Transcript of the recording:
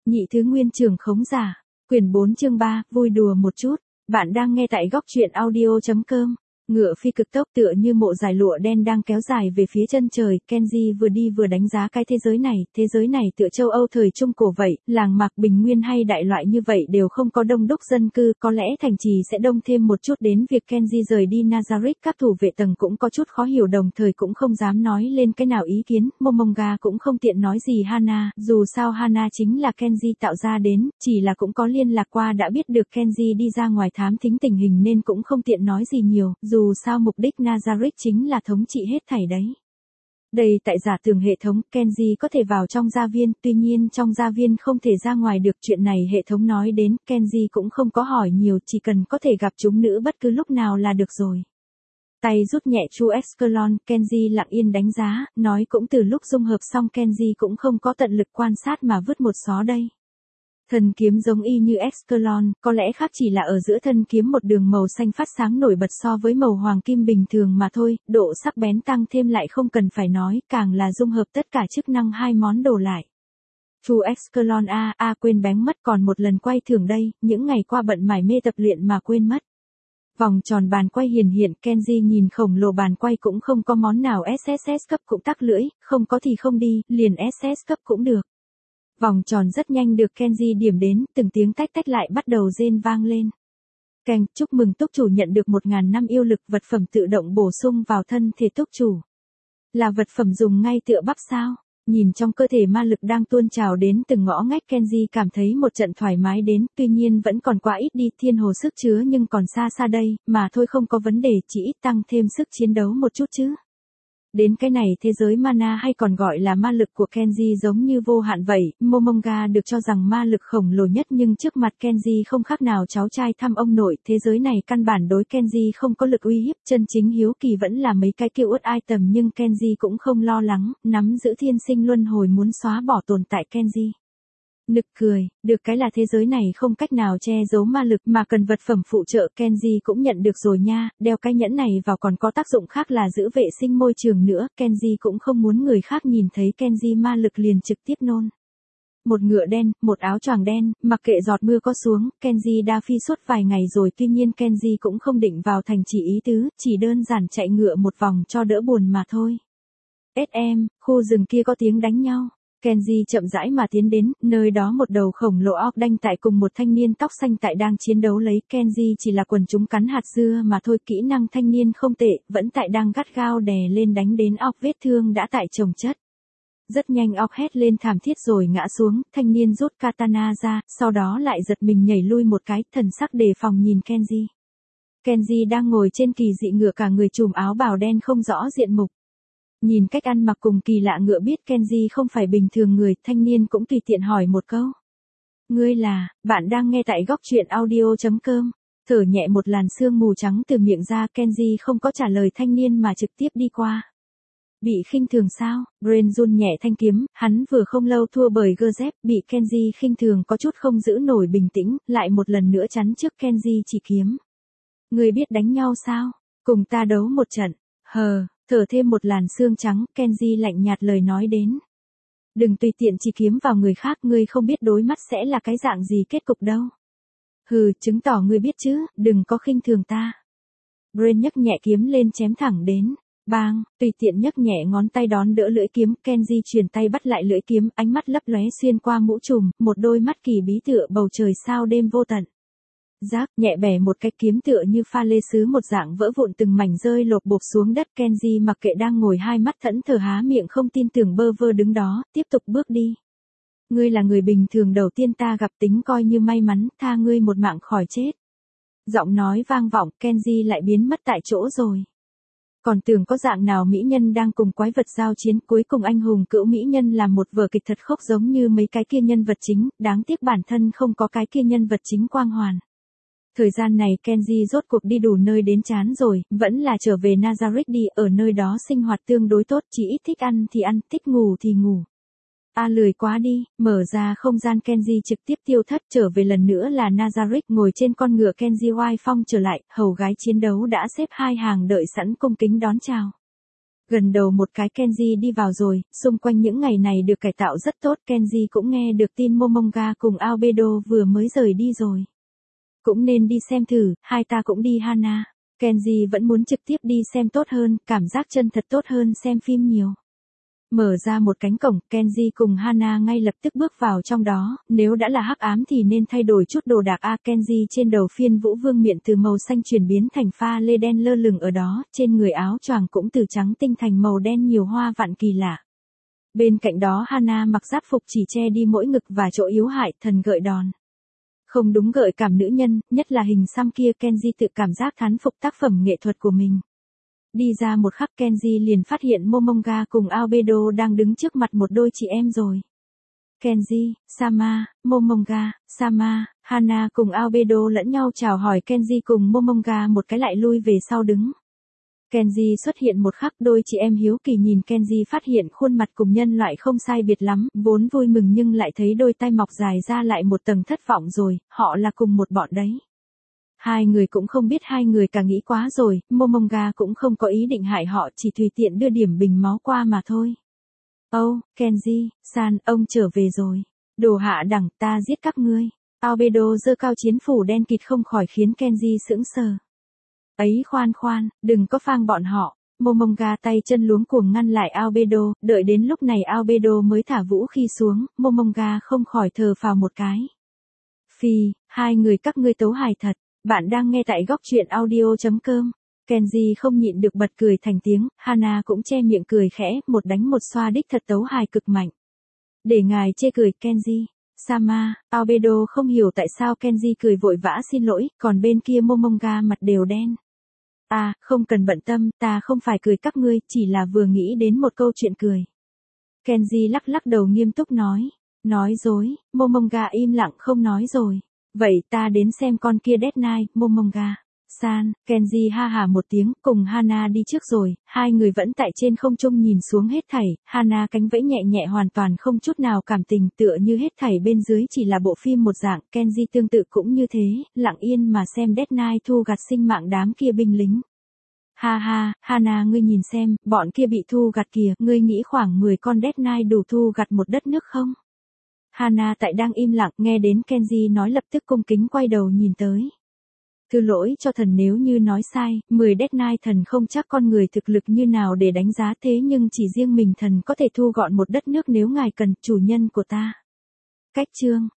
Nhị thứ nguyên trường khống giả. Quyển 4 chương 3, vui đùa một chút. Bạn đang nghe tại góc truyện audio.com. Ngựa phi cực tốc tựa như mộ dài lụa đen đang kéo dài về phía chân trời, Kenji vừa đi vừa đánh giá cái thế giới này tựa châu Âu thời Trung Cổ vậy, làng mạc bình nguyên hay đại loại như vậy đều không có đông đúc dân cư, có lẽ thành trì sẽ đông thêm một chút. Đến việc Kenji rời đi Nazareth, các thủ vệ tầng cũng có chút khó hiểu, đồng thời cũng không dám nói lên cái nào ý kiến. Momonga cũng không tiện nói gì Hana, dù sao Hana chính là Kenji tạo ra đến, chỉ là cũng có liên lạc qua đã biết được Kenji đi ra ngoài thám thính tình hình nên cũng không tiện nói gì nhiều, dù sao mục đích Nazareth chính là thống trị hết thảy đấy. Đây tại giả tưởng hệ thống, Kenji có thể vào trong gia viên, tuy nhiên trong gia viên không thể ra ngoài được. Chuyện này hệ thống nói đến, Kenji cũng không có hỏi nhiều, chỉ cần có thể gặp chúng nữ bất cứ lúc nào là được rồi. Tay rút nhẹ chu Escalon, Kenji lặng yên đánh giá, nói cũng từ lúc dung hợp xong Kenji cũng không có tận lực quan sát mà vứt một xó đây. Thân kiếm giống y như Escalon, có lẽ khác chỉ là ở giữa thân kiếm một đường màu xanh phát sáng nổi bật so với màu hoàng kim bình thường mà thôi, độ sắc bén tăng thêm lại không cần phải nói, càng là dung hợp tất cả chức năng hai món đồ lại. Chu Escalon quên bén mất, còn một lần quay thưởng đây, những ngày qua bận mải mê tập luyện mà quên mất. Vòng tròn bàn quay hiển hiện, Kenji nhìn khổng lồ bàn quay cũng không có món nào SSS cấp cũng tắc lưỡi, không có thì không đi, liền SS cấp cũng được. Vòng tròn rất nhanh được Kenji điểm đến, từng tiếng tách tách lại bắt đầu rên vang lên. Keng, chúc mừng túc chủ nhận được 1000 năm yêu lực, vật phẩm tự động bổ sung vào thân thể túc chủ. Là vật phẩm dùng ngay tựa bắp sao? Nhìn trong cơ thể ma lực đang tuôn trào đến từng ngõ ngách, Kenji cảm thấy một trận thoải mái đến, tuy nhiên vẫn còn quá ít đi, thiên hồ sức chứa nhưng còn xa xa đây, mà thôi không có vấn đề, chỉ ít tăng thêm sức chiến đấu một chút chứ. Đến cái này thế giới mana hay còn gọi là ma lực của Kenji giống như vô hạn vậy, Momonga được cho rằng ma lực khổng lồ nhất nhưng trước mặt Kenji không khác nào cháu trai thăm ông nội, thế giới này căn bản đối Kenji không có lực uy hiếp, chân chính hiếu kỳ vẫn là mấy cái kêu út item nhưng Kenji cũng không lo lắng, nắm giữ thiên sinh luân hồi muốn xóa bỏ tồn tại Kenji. Nực cười, được cái là thế giới này không cách nào che giấu ma lực mà cần vật phẩm phụ trợ, Kenji cũng nhận được rồi nha, đeo cái nhẫn này vào còn có tác dụng khác là giữ vệ sinh môi trường nữa, Kenji cũng không muốn người khác nhìn thấy Kenji ma lực liền trực tiếp nôn. Một ngựa đen, một áo choàng đen, mặc kệ giọt mưa có xuống, Kenji đã phi suốt vài ngày rồi, tuy nhiên Kenji cũng không định vào thành chỉ ý tứ, chỉ đơn giản chạy ngựa một vòng cho đỡ buồn mà thôi. SM, khu rừng kia có tiếng đánh nhau. Kenji chậm rãi mà tiến đến, nơi đó một đầu khổng lồ óc đanh tại cùng một thanh niên tóc xanh tại đang chiến đấu lấy, Kenji chỉ là quần chúng cắn hạt dưa mà thôi, kỹ năng thanh niên không tệ, vẫn tại đang gắt gao đè lên đánh đến óc vết thương đã tại chồng chất. Rất nhanh óc hét lên thảm thiết rồi ngã xuống, thanh niên rút katana ra, sau đó lại giật mình nhảy lui một cái, thần sắc đề phòng nhìn Kenji. Kenji đang ngồi trên kỳ dị ngựa, cả người trùm áo bào đen không rõ diện mục. Nhìn cách ăn mặc cùng kỳ lạ ngựa biết Kenji không phải bình thường người, thanh niên cũng tùy tiện hỏi một câu. Ngươi là, bạn đang nghe tại góc truyện audio.com. Thở nhẹ một làn sương mù trắng từ miệng ra, Kenji không có trả lời thanh niên mà trực tiếp đi qua. Bị khinh thường sao? Brain run nhẹ thanh kiếm, hắn vừa không lâu thua bởi Gazep, bị Kenji khinh thường có chút không giữ nổi bình tĩnh, lại một lần nữa chắn trước Kenji chỉ kiếm. Ngươi biết đánh nhau sao? Cùng ta đấu một trận. Thở thêm một làn sương trắng, Kenji lạnh nhạt lời nói đến. Đừng tùy tiện chỉ kiếm vào người khác, ngươi không biết đối mắt sẽ là cái dạng gì kết cục đâu. Chứng tỏ ngươi biết chứ, đừng có khinh thường ta. Brain nhấc nhẹ kiếm lên chém thẳng đến. Bang, tùy tiện nhấc nhẹ ngón tay đón đỡ lưỡi kiếm, Kenji chuyển tay bắt lại lưỡi kiếm, ánh mắt lấp lóe xuyên qua mũ trùm, một đôi mắt kỳ bí tựa bầu trời sao đêm vô tận. Rác, nhẹ bẻ một cái kiếm tựa như pha lê sứ một dạng vỡ vụn từng mảnh rơi lộp bộp xuống đất, Kenji mặc kệ đang ngồi hai mắt thẫn thờ há miệng không tin tưởng bơ vơ đứng đó, tiếp tục bước đi. Ngươi là người bình thường đầu tiên ta gặp, tính coi như may mắn, tha ngươi một mạng khỏi chết. Giọng nói vang vọng, Kenji lại biến mất tại chỗ rồi. Còn tưởng có dạng nào mỹ nhân đang cùng quái vật giao chiến, cuối cùng anh hùng cữu mỹ nhân làm một vở kịch thật khốc giống như mấy cái kia nhân vật chính, đáng tiếc bản thân không có cái kia nhân vật chính quang hoàn. Thời gian này Kenji rốt cuộc đi đủ nơi đến chán rồi, vẫn là trở về Nazareth đi, ở nơi đó sinh hoạt tương đối tốt, chỉ ít thích ăn thì ăn, thích ngủ thì ngủ. Lười quá đi, mở ra không gian Kenji trực tiếp tiêu thất, trở về lần nữa là Nazareth, ngồi trên con ngựa Kenji oai phong trở lại, hầu gái chiến đấu đã xếp hai hàng đợi sẵn cung kính đón chào. Gần đầu một cái Kenji đi vào rồi, xung quanh những ngày này được cải tạo rất tốt, Kenji cũng nghe được tin Momonga cùng Albedo vừa mới rời đi rồi. Cũng nên đi xem thử, hai ta cũng đi Hana. Kenji vẫn muốn trực tiếp đi xem tốt hơn, cảm giác chân thật tốt hơn xem phim nhiều. Mở ra một cánh cổng, Kenji cùng Hana ngay lập tức bước vào trong đó, nếu đã là hắc ám thì nên thay đổi chút đồ đạc. Kenji trên đầu phiên vũ vương miện từ màu xanh chuyển biến thành pha lê đen lơ lửng ở đó, trên người áo choàng cũng từ trắng tinh thành màu đen nhiều hoa vạn kỳ lạ. Bên cạnh đó Hana mặc giáp phục chỉ che đi mỗi ngực và chỗ yếu hại, thần gợi đòn. Không đúng gợi cảm nữ nhân, nhất là hình xăm kia, Kenji tự cảm giác thán phục tác phẩm nghệ thuật của mình. Đi ra một khắc Kenji liền phát hiện Momonga cùng Albedo đang đứng trước mặt một đôi chị em rồi. Kenji, Sama, Momonga, Sama, Hana cùng Albedo lẫn nhau chào hỏi, Kenji cùng Momonga một cái lại lui về sau đứng. Kenji xuất hiện một khắc, đôi chị em hiếu kỳ nhìn Kenji, phát hiện khuôn mặt cùng nhân loại không sai biệt lắm, vốn vui mừng nhưng lại thấy đôi tay mọc dài ra lại một tầng thất vọng rồi, họ là cùng một bọn đấy. Hai người cũng không biết hai người cả nghĩ quá rồi, Momonga cũng không có ý định hại họ, chỉ tùy tiện đưa điểm bình máu qua mà thôi. Kenji-san, ông trở về rồi. Đồ hạ đẳng, ta giết các ngươi. Albedo giơ cao chiến phủ đen kịt không khỏi khiến Kenji sững sờ. Ấy khoan, đừng có phang bọn họ. Momonga tay chân luống cuồng ngăn lại Albedo, đợi đến lúc này Albedo mới thả vũ khí xuống, Momonga không khỏi thở phào một cái. Phi, hai người các ngươi tấu hài thật. Bạn đang nghe tại góc truyện audio.com. Kenji không nhịn được bật cười thành tiếng, Hana cũng che miệng cười khẽ, một đánh một xoa đích thật tấu hài cực mạnh. Để ngài chê cười Kenji. Sama, Albedo không hiểu tại sao Kenji cười vội vã xin lỗi, còn bên kia Momonga mặt đều đen. Không cần bận tâm, ta không phải cười các ngươi, chỉ là vừa nghĩ đến một câu chuyện cười. Kenji lắc đầu nghiêm túc nói. Nói dối, Momonga im lặng không nói rồi. Vậy ta đến xem con kia Death Knight, Momonga-san. Kenji ha hả một tiếng, cùng Hana đi trước rồi, hai người vẫn tại trên không trung nhìn xuống hết thảy, Hana cánh vẫy nhẹ nhẹ hoàn toàn không chút nào cảm tình, tựa như hết thảy bên dưới chỉ là bộ phim một dạng, Kenji tương tự cũng như thế, lặng yên mà xem Death Knight thu gặt sinh mạng đám kia binh lính. Ha, Hana ngươi nhìn xem, bọn kia bị thu gặt kìa, ngươi nghĩ khoảng 10 con Death Knight đủ thu gặt một đất nước không? Hana tại đang im lặng, nghe đến Kenji nói lập tức cung kính quay đầu nhìn tới. Thứ lỗi cho thần nếu như nói sai, 10 Death Knight thần không chắc con người thực lực như nào để đánh giá, thế nhưng chỉ riêng mình thần có thể thu gọn một đất nước nếu ngài cần, chủ nhân của ta. Cách chương